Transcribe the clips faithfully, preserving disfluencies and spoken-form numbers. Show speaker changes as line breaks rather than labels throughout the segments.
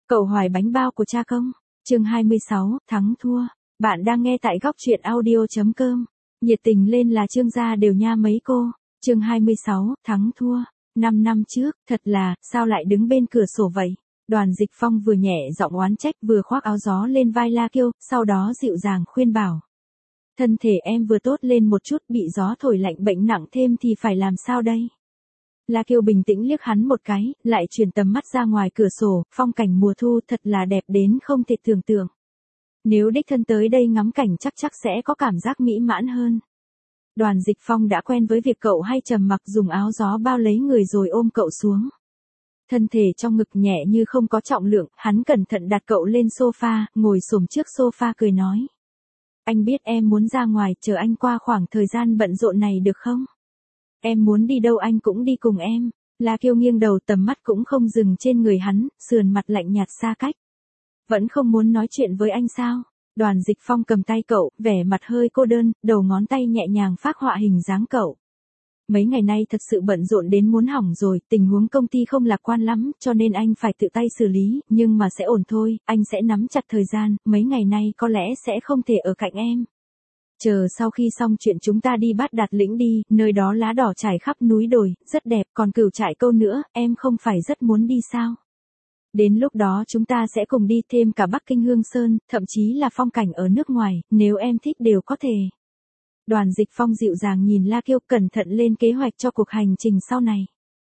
Cậu hoài bánh bao của cha công. Chương hai mươi sáu, thắng thua. Bạn đang nghe tại góc truyện audio chấm com. Nhiệt tình lên là Trương gia đều nha mấy cô. Chương hai mươi sáu, thắng thua. Năm năm trước, thật là, sao lại đứng bên cửa sổ vậy? Đoàn Dịch Phong vừa nhẹ giọng oán trách vừa khoác áo gió lên vai La Kiêu, sau đó dịu dàng khuyên bảo. Thân thể em vừa tốt lên một chút, bị gió thổi lạnh bệnh nặng thêm thì phải làm sao đây? La Kiêu bình tĩnh liếc hắn một cái, lại chuyển tầm mắt ra ngoài cửa sổ, phong cảnh mùa thu thật là đẹp đến không thể tưởng tượng. Nếu đích thân tới đây ngắm cảnh chắc chắc sẽ có cảm giác mỹ mãn hơn. Đoàn Dịch Phong đã quen với việc cậu hay trầm mặc dùng áo gió bao lấy người rồi ôm cậu xuống. Thân thể trong ngực nhẹ như không có trọng lượng, hắn cẩn thận đặt cậu lên sofa, ngồi xổm trước sofa cười nói. Anh biết em muốn ra ngoài, chờ anh qua khoảng thời gian bận rộn này được không? Em muốn đi đâu anh cũng đi cùng em. La Kiêu nghiêng đầu tầm mắt cũng không dừng trên người hắn, sườn mặt lạnh nhạt xa cách. Vẫn không muốn nói chuyện với anh sao? Đoàn Dịch Phong cầm tay cậu, vẻ mặt hơi cô đơn, đầu ngón tay nhẹ nhàng phác họa hình dáng cậu. Mấy ngày nay thật sự bận rộn đến muốn hỏng rồi, tình huống công ty không lạc quan lắm, cho nên anh phải tự tay xử lý, nhưng mà sẽ ổn thôi, anh sẽ nắm chặt thời gian, mấy ngày nay có lẽ sẽ không thể ở cạnh em. Chờ sau khi xong chuyện chúng ta đi Bát Đạt Lĩnh đi, nơi đó lá đỏ trải khắp núi đồi, rất đẹp, còn Cửu Trại Câu nữa, em không phải rất muốn đi sao? Đến lúc đó chúng ta sẽ cùng đi thêm cả Bắc Kinh Hương Sơn, thậm chí là phong cảnh ở nước ngoài, nếu em thích đều có thể. Đoàn Dịch Phong dịu dàng nhìn La Kiêu cẩn thận lên kế hoạch cho cuộc hành trình sau này.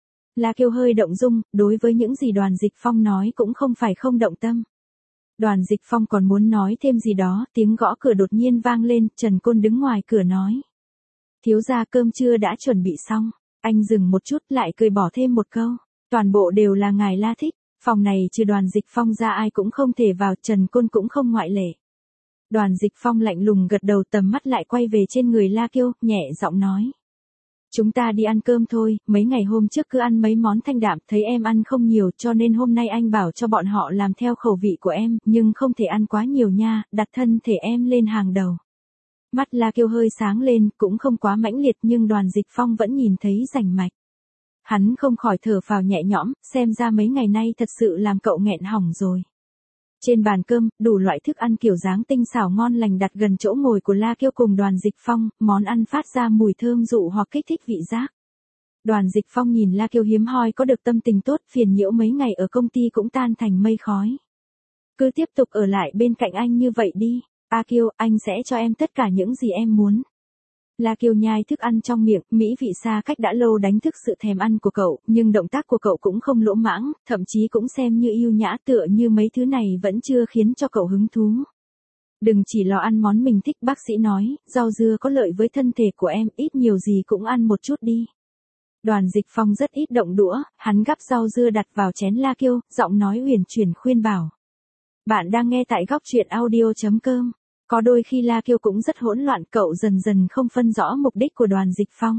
La Kiêu hơi động dung, đối với những gì Đoàn Dịch Phong nói cũng không phải không động tâm. Đoàn Dịch Phong còn muốn nói thêm gì đó, tiếng gõ cửa đột nhiên vang lên, Trần Côn đứng ngoài cửa nói. Thiếu gia cơm trưa đã chuẩn bị xong, anh dừng một chút lại cười bỏ thêm một câu. Toàn bộ đều là ngài La thích, phòng này trừ Đoàn Dịch Phong ra ai cũng không thể vào, Trần Côn cũng không ngoại lệ. Đoàn Dịch Phong lạnh lùng gật đầu tầm mắt lại quay về trên người La Kiêu, nhẹ giọng nói. Chúng ta đi ăn cơm thôi, mấy ngày hôm trước cứ ăn mấy món thanh đạm, thấy em ăn không nhiều cho nên hôm nay anh bảo cho bọn họ làm theo khẩu vị của em, nhưng không thể ăn quá nhiều nha, đặt thân thể em lên hàng đầu. Mắt La Kiêu hơi sáng lên, cũng không quá mãnh liệt nhưng Đoàn Dịch Phong vẫn nhìn thấy rành mạch. Hắn không khỏi thở phào nhẹ nhõm, xem ra mấy ngày nay thật sự làm cậu nghẹn hỏng rồi. Trên bàn cơm, đủ loại thức ăn kiểu dáng tinh xảo ngon lành đặt gần chỗ ngồi của La Kiêu cùng Đoàn Dịch Phong, món ăn phát ra mùi thơm dụ hoặc kích thích vị giác. Đoàn Dịch Phong nhìn La Kiêu hiếm hoi có được tâm tình tốt, phiền nhiễu mấy ngày ở công ty cũng tan thành mây khói. Cứ tiếp tục ở lại bên cạnh anh như vậy đi, A Kiêu, anh sẽ cho em tất cả những gì em muốn. La Kiêu nhai thức ăn trong miệng, mỹ vị xa cách đã lâu đánh thức sự thèm ăn của cậu, nhưng động tác của cậu cũng không lỗ mãng, thậm chí cũng xem như yêu nhã, tựa như mấy thứ này vẫn chưa khiến cho cậu hứng thú. Đừng chỉ lo ăn món mình thích, bác sĩ nói, rau dưa có lợi với thân thể của em, ít nhiều gì cũng ăn một chút đi. Đoàn Dịch Phong rất ít động đũa, hắn gắp rau dưa đặt vào chén La Kiêu, giọng nói huyền chuyển khuyên bảo. Bạn đang nghe tại góc truyện audio chấm com. Có đôi khi La Kiêu cũng rất hỗn loạn, cậu dần dần không phân rõ mục đích của Đoàn Dịch Phong.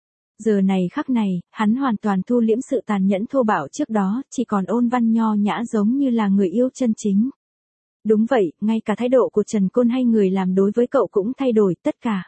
Giờ này khắc này, hắn hoàn toàn thu liễm sự tàn nhẫn thô bạo trước đó, chỉ còn ôn văn nho nhã giống như là người yêu chân chính. Đúng vậy, ngay cả thái độ của Trần Côn hay người làm đối với cậu cũng thay đổi, tất cả.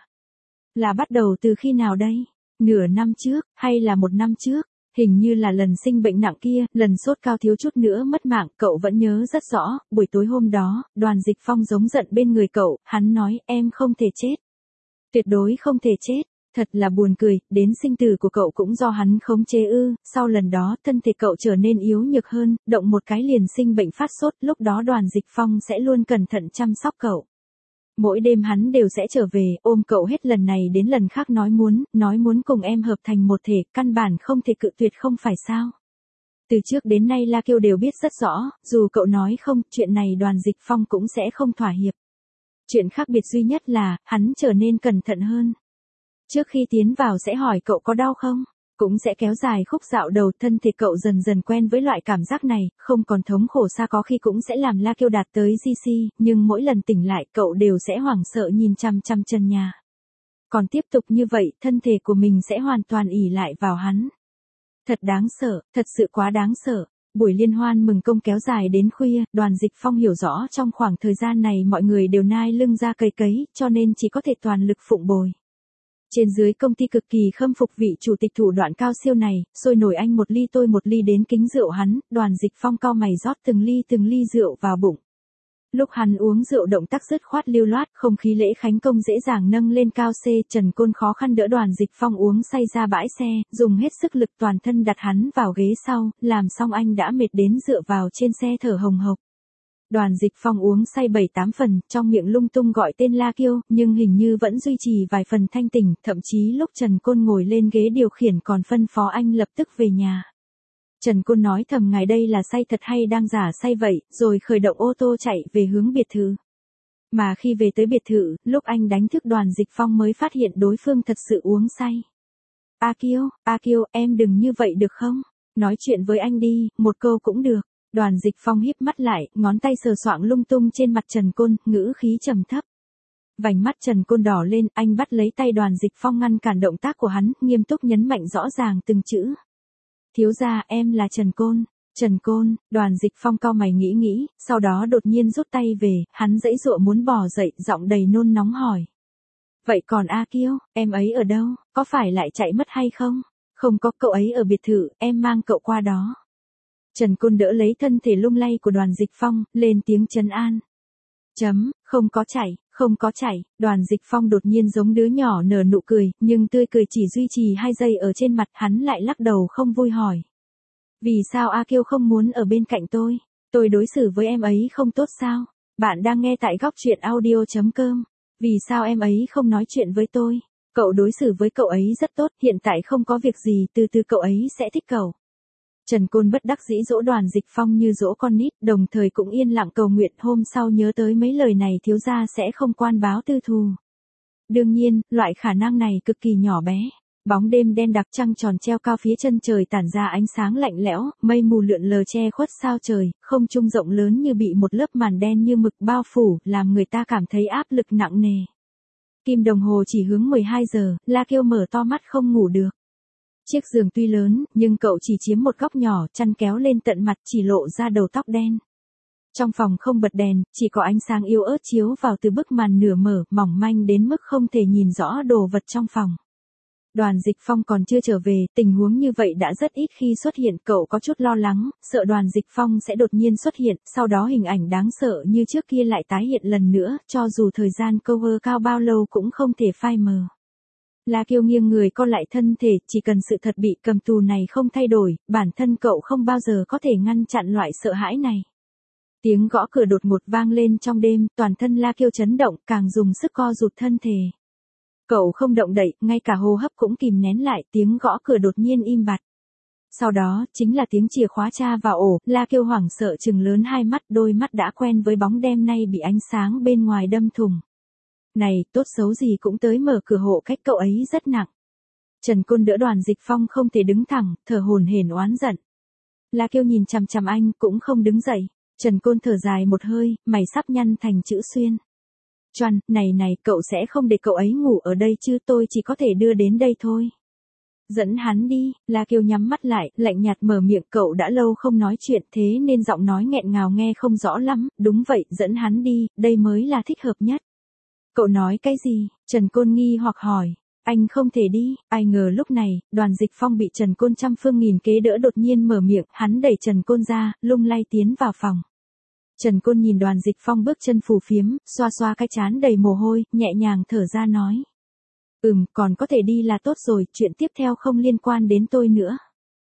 Là bắt đầu từ khi nào đây? Nửa năm trước, hay là một năm trước? Hình như là lần sinh bệnh nặng kia, lần sốt cao thiếu chút nữa mất mạng, cậu vẫn nhớ rất rõ, buổi tối hôm đó, Đoàn Dịch Phong giống giận bên người cậu, hắn nói, em không thể chết. Tuyệt đối không thể chết, thật là buồn cười, đến sinh tử của cậu cũng do hắn khống chế ư, sau lần đó, thân thể cậu trở nên yếu nhược hơn, động một cái liền sinh bệnh phát sốt, lúc đó Đoàn Dịch Phong sẽ luôn cẩn thận chăm sóc cậu. Mỗi đêm hắn đều sẽ trở về, ôm cậu hết lần này đến lần khác nói muốn, nói muốn cùng em hợp thành một thể, căn bản không thể cự tuyệt không phải sao. Từ trước đến nay La Kiêu đều biết rất rõ, dù cậu nói không, chuyện này Đoàn Dịch Phong cũng sẽ không thỏa hiệp. Chuyện khác biệt duy nhất là, hắn trở nên cẩn thận hơn. Trước khi tiến vào sẽ hỏi cậu có đau không? Cũng sẽ kéo dài khúc dạo đầu, thân thể cậu dần dần quen với loại cảm giác này, không còn thống khổ xa, có khi cũng sẽ làm La Kiêu đạt tới gi xi, nhưng mỗi lần tỉnh lại cậu đều sẽ hoảng sợ nhìn chăm chăm chân nhà. Còn tiếp tục như vậy, thân thể của mình sẽ hoàn toàn ỷ lại vào hắn. Thật đáng sợ, thật sự quá đáng sợ. Buổi liên hoan mừng công kéo dài đến khuya, Đoàn Dịch Phong hiểu rõ trong khoảng thời gian này mọi người đều nai lưng ra cầy cấy, cho nên chỉ có thể toàn lực phụng bồi. Trên dưới công ty cực kỳ khâm phục vị chủ tịch thủ đoạn cao siêu này, sôi nổi anh một ly tôi một ly đến kính rượu hắn, Đoàn Dịch Phong cau mày rót từng ly từng ly rượu vào bụng. Lúc hắn uống rượu động tác dứt khoát lưu loát, không khí lễ khánh công dễ dàng nâng lên cao C, Trần Côn khó khăn đỡ Đoàn Dịch Phong uống say ra bãi xe, dùng hết sức lực toàn thân đặt hắn vào ghế sau, làm xong anh đã mệt đến dựa vào trên xe thở hồng hộc. Đoàn Dịch Phong uống say bảy tám phần, trong miệng lung tung gọi tên La Kiêu, nhưng hình như vẫn duy trì vài phần thanh tỉnh, thậm chí lúc Trần Côn ngồi lên ghế điều khiển còn phân phó anh lập tức về nhà. Trần Côn nói thầm ngài đây là say thật hay đang giả say vậy, rồi khởi động ô tô chạy về hướng biệt thự. Mà khi về tới biệt thự, lúc anh đánh thức Đoàn Dịch Phong mới phát hiện đối phương thật sự uống say. A Kiêu, A Kiêu, em đừng như vậy được không? Nói chuyện với anh đi, một câu cũng được. Đoàn Dịch Phong híp mắt lại, ngón tay sờ soạng lung tung trên mặt Trần Côn, ngữ khí trầm thấp. Vành mắt Trần Côn đỏ lên, anh bắt lấy tay Đoàn Dịch Phong ngăn cản động tác của hắn, nghiêm túc nhấn mạnh rõ ràng từng chữ. Thiếu gia, em là Trần Côn. Trần Côn, Đoàn Dịch Phong cau mày nghĩ nghĩ, sau đó đột nhiên rút tay về, hắn giãy giụa muốn bò dậy, giọng đầy nôn nóng hỏi. Vậy còn A Kiêu, em ấy ở đâu, có phải lại chạy mất hay không? Không có, cậu ấy ở biệt thự, em mang cậu qua đó. Trần Côn đỡ lấy thân thể lung lay của Đoàn Dịch Phong, lên tiếng trấn an. Chấm, không có chạy, không có chạy, Đoàn Dịch Phong đột nhiên giống đứa nhỏ nở nụ cười, nhưng tươi cười chỉ duy trì hai giây ở trên mặt, hắn lại lắc đầu không vui hỏi. Vì sao A Kiêu không muốn ở bên cạnh tôi? Tôi đối xử với em ấy không tốt sao? Bạn đang nghe tại góc truyện audio chấm com. Vì sao em ấy không nói chuyện với tôi? Cậu đối xử với cậu ấy rất tốt, hiện tại không có việc gì, từ từ cậu ấy sẽ thích cậu. Trần Côn bất đắc dĩ dỗ Đoàn Dịch Phong như dỗ con nít, đồng thời cũng yên lặng cầu nguyện hôm sau nhớ tới mấy lời này thiếu gia sẽ không quan báo tư thù. Đương nhiên, loại khả năng này cực kỳ nhỏ bé. Bóng đêm đen đặc, trăng tròn treo cao phía chân trời tản ra ánh sáng lạnh lẽo, mây mù lượn lờ che khuất sao trời, không trung rộng lớn như bị một lớp màn đen như mực bao phủ, làm người ta cảm thấy áp lực nặng nề. Kim đồng hồ chỉ hướng mười hai giờ, La Kiêu mở to mắt không ngủ được. Chiếc giường tuy lớn, nhưng cậu chỉ chiếm một góc nhỏ, chăn kéo lên tận mặt chỉ lộ ra đầu tóc đen. Trong phòng không bật đèn, chỉ có ánh sáng yếu ớt chiếu vào từ bức màn nửa mở, mỏng manh đến mức không thể nhìn rõ đồ vật trong phòng. Đoàn Dịch Phong còn chưa trở về, tình huống như vậy đã rất ít khi xuất hiện, cậu có chút lo lắng, sợ Đoàn Dịch Phong sẽ đột nhiên xuất hiện, sau đó hình ảnh đáng sợ như trước kia lại tái hiện lần nữa, cho dù thời gian cover cao bao lâu cũng không thể phai mờ. La Kiêu nghiêng người co lại thân thể, chỉ cần sự thật bị cầm tù này không thay đổi, bản thân cậu không bao giờ có thể ngăn chặn loại sợ hãi này. Tiếng gõ cửa đột ngột vang lên trong đêm, toàn thân La Kiêu chấn động, càng dùng sức co rụt thân thể. Cậu không động đậy, ngay cả hô hấp cũng kìm nén lại, tiếng gõ cửa đột nhiên im bặt. Sau đó, chính là tiếng chìa khóa tra vào ổ, La Kiêu hoảng sợ trừng lớn hai mắt, đôi mắt đã quen với bóng đêm nay bị ánh sáng bên ngoài đâm thủng. Này, tốt xấu gì cũng tới mở cửa hộ cách cậu ấy rất nặng. Trần Côn đỡ Đoàn Dịch Phong không thể đứng thẳng, thở hổn hển oán giận. La Kiêu nhìn chằm chằm anh, cũng không đứng dậy. Trần Côn thở dài một hơi, mày sắp nhăn thành chữ xuyên. Choăn, này này, cậu sẽ không để cậu ấy ngủ ở đây chứ, tôi chỉ có thể đưa đến đây thôi. Dẫn hắn đi, La Kiêu nhắm mắt lại, lạnh nhạt mở miệng, cậu đã lâu không nói chuyện thế nên giọng nói nghẹn ngào nghe không rõ lắm, đúng vậy, dẫn hắn đi, đây mới là thích hợp nhất. Cậu nói cái gì? Trần Côn nghi hoặc hỏi. Anh không thể đi, ai ngờ lúc này, Đoàn Dịch Phong bị Trần Côn trăm phương nghìn kế đỡ đột nhiên mở miệng, hắn đẩy Trần Côn ra, lung lay tiến vào phòng. Trần Côn nhìn Đoàn Dịch Phong bước chân phù phiếm, xoa xoa cái trán đầy mồ hôi, nhẹ nhàng thở ra nói. Ừm, còn có thể đi là tốt rồi, chuyện tiếp theo không liên quan đến tôi nữa.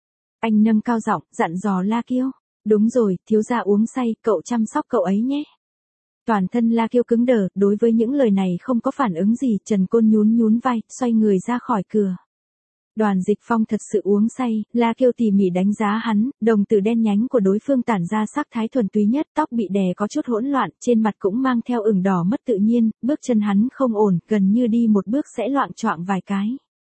Anh nâng cao giọng, dặn dò La Kiêu. Đúng rồi, thiếu gia uống say, cậu chăm sóc cậu ấy nhé. Toàn thân La Kiêu cứng đờ, đối với những lời này không có phản ứng gì, Trần Côn nhún nhún vai, xoay người ra khỏi cửa. Đoàn Dịch Phong thật sự uống say, La Kiêu tỉ mỉ đánh giá hắn, đồng tử đen nhánh của đối phương tản ra sắc thái thuần túy nhất, tóc bị đè có chút hỗn loạn, trên mặt cũng mang theo ửng đỏ mất tự nhiên, bước chân hắn không ổn, gần như đi một bước sẽ loạng choạng vài cái.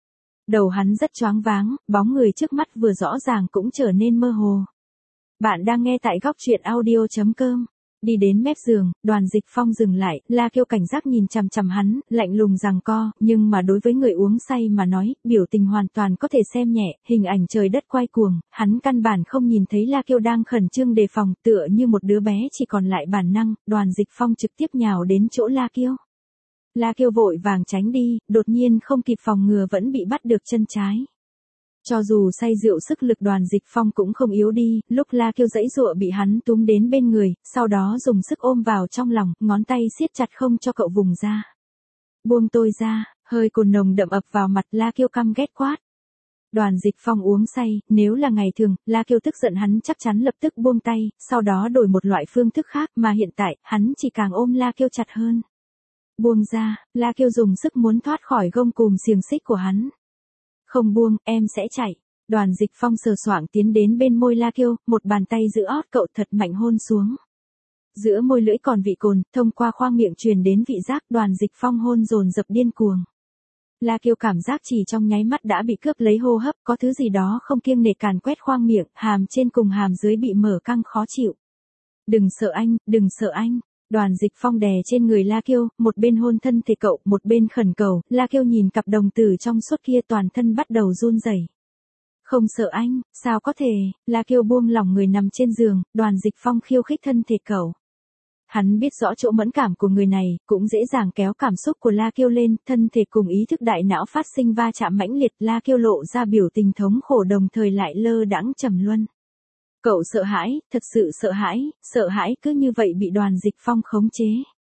Đầu hắn rất choáng váng, bóng người trước mắt vừa rõ ràng cũng trở nên mơ hồ. Bạn đang nghe tại góc truyện audio chấm com. Đi đến mép giường, Đoàn Dịch Phong dừng lại, La Kiêu cảnh giác nhìn chằm chằm hắn, lạnh lùng giằng co, nhưng mà đối với người uống say mà nói, biểu tình hoàn toàn có thể xem nhẹ, hình ảnh trời đất quay cuồng, hắn căn bản không nhìn thấy La Kiêu đang khẩn trương đề phòng, tựa như một đứa bé chỉ còn lại bản năng, Đoàn Dịch Phong trực tiếp nhào đến chỗ La Kiêu. La Kiêu vội vàng tránh đi, đột nhiên không kịp phòng ngừa vẫn bị bắt được chân trái. Cho dù say rượu sức lực Đoàn Dịch Phong cũng không yếu đi, lúc La Kiêu giãy giụa bị hắn túm đến bên người, sau đó dùng sức ôm vào trong lòng, ngón tay siết chặt không cho cậu vùng ra. Buông tôi ra, hơi cồn nồng đậm ập vào mặt, La Kiêu căm ghét quát. Đoàn Dịch Phong uống say, nếu là ngày thường, La Kiêu tức giận hắn chắc chắn lập tức buông tay, sau đó đổi một loại phương thức khác, mà hiện tại, hắn chỉ càng ôm La Kiêu chặt hơn. Buông ra, La Kiêu dùng sức muốn thoát khỏi gông cùm xiềng xích của hắn. Không buông, em sẽ chạy. Đoàn Dịch Phong sờ soạng tiến đến bên môi La Kiêu, một bàn tay giữ ót cậu thật mạnh hôn xuống. Giữa môi lưỡi còn vị cồn, thông qua khoang miệng truyền đến vị giác, Đoàn Dịch Phong hôn dồn dập điên cuồng. La Kiêu cảm giác chỉ trong nháy mắt đã bị cướp lấy hô hấp, có thứ gì đó không kiêng nể càn quét khoang miệng, hàm trên cùng hàm dưới bị mở căng khó chịu. Đừng sợ anh, đừng sợ anh. Đoàn Dịch Phong đè trên người La Kiêu, một bên hôn thân thể cậu, một bên khẩn cầu, La Kiêu nhìn cặp đồng tử trong suốt kia toàn thân bắt đầu run rẩy. Không sợ anh, sao có thể, La Kiêu buông lỏng người nằm trên giường, Đoàn Dịch Phong khiêu khích thân thể cậu. Hắn biết rõ chỗ mẫn cảm của người này, cũng dễ dàng kéo cảm xúc của La Kiêu lên, thân thể cùng ý thức đại não phát sinh va chạm mãnh liệt, La Kiêu lộ ra biểu tình thống khổ đồng thời lại lơ đãng trầm luân. Cậu sợ hãi, thật sự sợ hãi, sợ hãi cứ như vậy bị Đoàn Dịch Phong khống chế.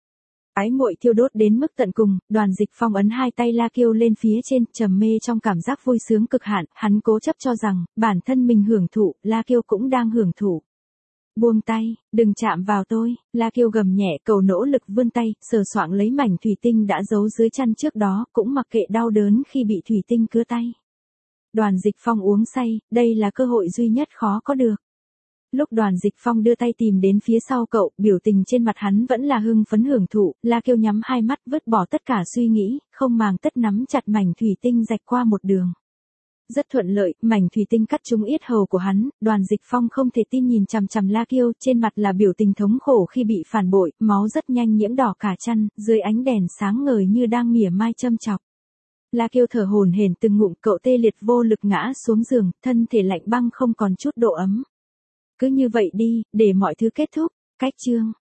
Ái muội thiêu đốt đến mức tận cùng, Đoàn Dịch Phong ấn hai tay La Kiêu lên phía trên, trầm mê trong cảm giác vui sướng cực hạn, hắn cố chấp cho rằng, bản thân mình hưởng thụ, La Kiêu cũng đang hưởng thụ. Buông tay, đừng chạm vào tôi, La Kiêu gầm nhẹ, cậu nỗ lực vươn tay, sờ soạng lấy mảnh thủy tinh đã giấu dưới chăn trước đó, cũng mặc kệ đau đớn khi bị thủy tinh cứa tay. Đoàn Dịch Phong uống say, đây là cơ hội duy nhất khó có được. Lúc Đoàn Dịch Phong đưa tay tìm đến phía sau cậu, biểu tình trên mặt hắn vẫn là hưng phấn hưởng thụ, La Kiêu nhắm hai mắt vứt bỏ tất cả suy nghĩ, không màng tất nắm chặt mảnh thủy tinh rạch qua một đường. Rất thuận lợi, mảnh thủy tinh cắt trúng yết hầu của hắn, Đoàn Dịch Phong không thể tin nhìn chằm chằm La Kiêu, trên mặt là biểu tình thống khổ khi bị phản bội, máu rất nhanh nhiễm đỏ cả chăn, dưới ánh đèn sáng ngời như đang mỉa mai châm chọc. La Kiêu thở hổn hển từng ngụm, cậu tê liệt vô lực ngã xuống giường, thân thể lạnh băng không còn chút độ ấm. Cứ như vậy đi, để mọi thứ kết thúc. Cách chương